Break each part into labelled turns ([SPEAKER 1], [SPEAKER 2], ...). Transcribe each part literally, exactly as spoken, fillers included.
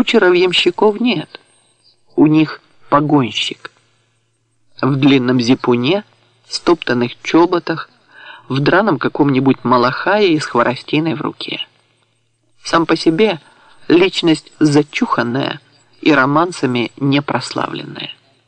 [SPEAKER 1] кучеров-ямщиков нет. У них погонщик. В длинном зипуне, стоптанных чоботах, в драном каком-нибудь малахае и с хворостиной в руке. Сам по себе личность зачуханная и романсами не прославленная.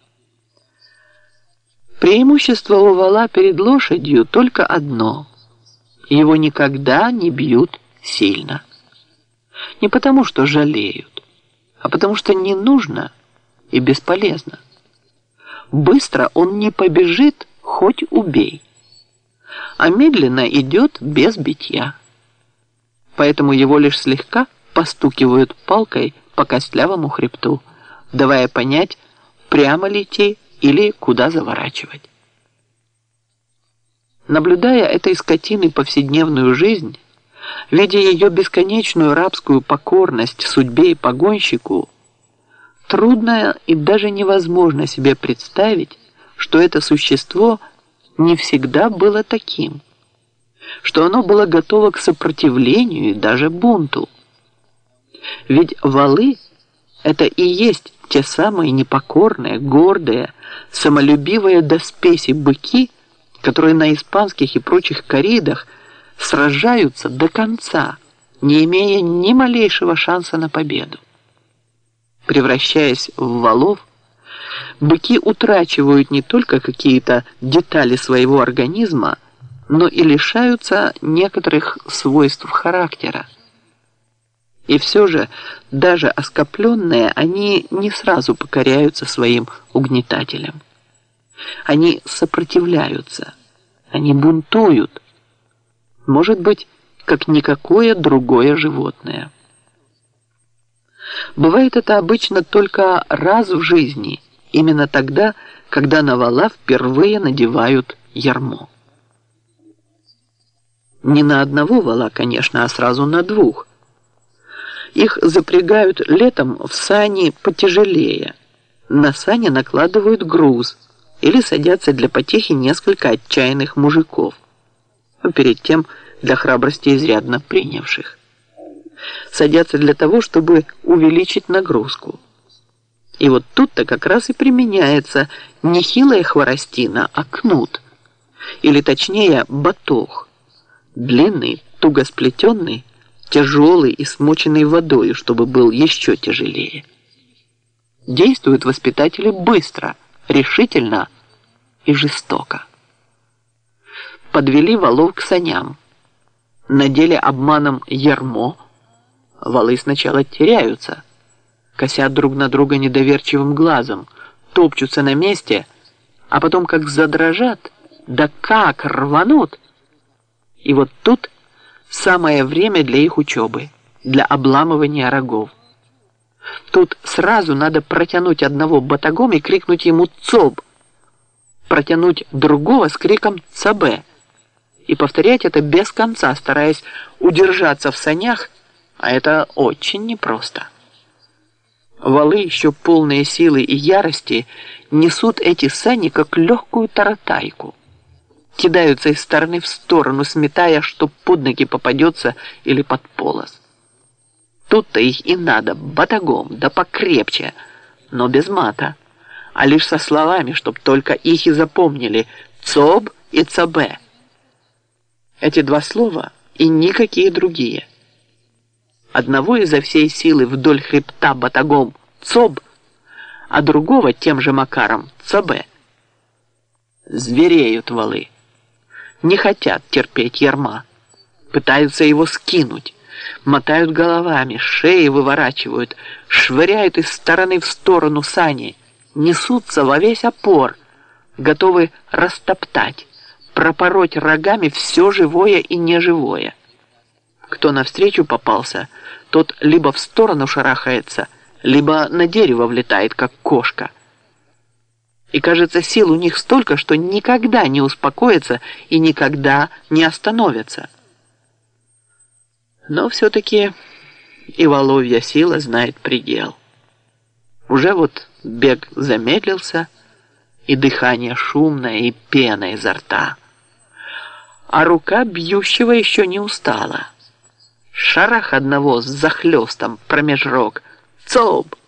[SPEAKER 1] Преимущество у вала перед лошадью только одно. Его никогда не бьют сильно. Не потому, что жалеют, а потому, что не нужно и бесполезно. Быстро он не побежит, хоть убей. А медленно идет без битья. Поэтому его лишь слегка постукивают палкой по костлявому хребту, давая понять, прямо ли идти или куда заворачивать. Наблюдая этой скотины повседневную жизнь, видя ее бесконечную рабскую покорность судьбе и погонщику, трудно и даже невозможно себе представить, что это существо не всегда было таким, что оно было готово к сопротивлению и даже бунту. Ведь валы – это и есть те самые непокорные, гордые, самолюбивые до спеси быки, которые на испанских и прочих корридах сражаются до конца, не имея ни малейшего шанса на победу. Превращаясь в валов, быки утрачивают не только какие-то детали своего организма, но и лишаются некоторых свойств характера. И все же, даже оскопленные, они не сразу покоряются своим угнетателям. Они сопротивляются, они бунтуют, может быть, как никакое другое животное. Бывает это обычно только раз в жизни, именно тогда, когда на вала впервые надевают ярмо. Не на одного вала, конечно, а сразу на двух. Их запрягают летом в сани потяжелее. На сани накладывают груз или садятся для потехи несколько отчаянных мужиков, а перед тем для храбрости изрядно принявших. Садятся для того, чтобы увеличить нагрузку. И вот тут-то как раз и применяется не хилая хворостина, а кнут, или точнее батог, длинный, туго сплетенный, тяжелый и смоченный водой, чтобы был еще тяжелее. Действуют воспитатели быстро, решительно и жестоко. Подвели валов к саням, надели обманом ярмо. Валы сначала теряются, косят друг на друга недоверчивым глазом, топчутся на месте, а потом как задрожат, да как рванут. И вот тут самое время для их учебы, для обламывания рогов. Тут сразу надо протянуть одного батагом и крикнуть ему «Цоб!», протянуть другого с криком «Цабе!» и повторять это без конца, стараясь удержаться в санях, а это очень непросто. Валы, еще полные силы и ярости, несут эти сани как легкую таратайку. Кидаются из стороны в сторону, сметая, что под ноги попадется или под полос. Тут-то их и надо батагом, да покрепче, но без мата, а лишь со словами, чтоб только их и запомнили «цоб» и «цабе». Эти два слова и никакие другие. Одного изо всей силы вдоль хребта батагом «цоб», а другого тем же макаром «цабе». Звереют валы. Не хотят терпеть ярма, пытаются его скинуть, мотают головами, шеи выворачивают, швыряют из стороны в сторону сани, несутся во весь опор, готовы растоптать, пропороть рогами все живое и неживое. Кто навстречу попался, тот либо в сторону шарахается, либо на дерево влетает, как кошка. И, кажется, сил у них столько, что никогда не успокоятся и никогда не остановятся. Но все-таки и воловья сила знает предел. Уже вот бег замедлился, и дыхание шумное, и пена изо рта. А рука бьющего еще не устала. Шарах одного с захлестом промеж рог, Цоп!